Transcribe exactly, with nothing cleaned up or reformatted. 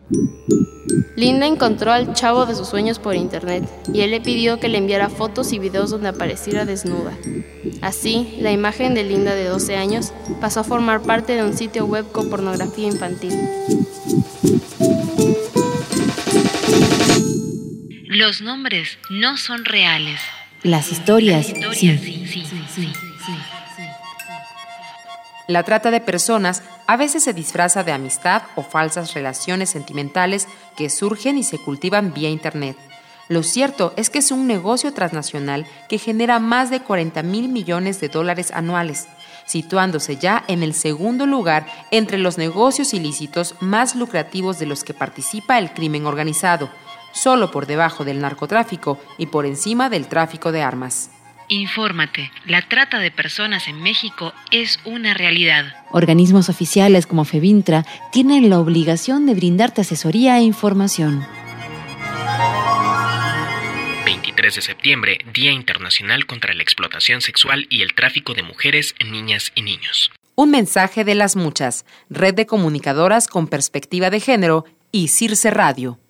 Linda encontró al chavo de sus sueños por internet y él le pidió que le enviara fotos y videos donde apareciera desnuda. Así, la imagen de Linda de doce años pasó a formar parte de un sitio web con pornografía infantil. Los nombres no son reales. Las historias, Las historias sí. sí, sí, sí, sí, sí. La trata de personas a veces se disfraza de amistad o falsas relaciones sentimentales que surgen y se cultivan vía Internet. Lo cierto es que es un negocio transnacional que genera más de cuarenta mil millones de dólares anuales, situándose ya en el segundo lugar entre los negocios ilícitos más lucrativos de los que participa el crimen organizado, solo por debajo del narcotráfico y por encima del tráfico de armas. Infórmate, la trata de personas en México es una realidad. Organismos oficiales como FEBINTRA tienen la obligación de brindarte asesoría e información. veintitrés de septiembre, Día Internacional contra la Explotación Sexual y el Tráfico de Mujeres, Niñas y Niños. Un mensaje de Las Muchas, Red de Comunicadoras con Perspectiva de Género y Circe Radio.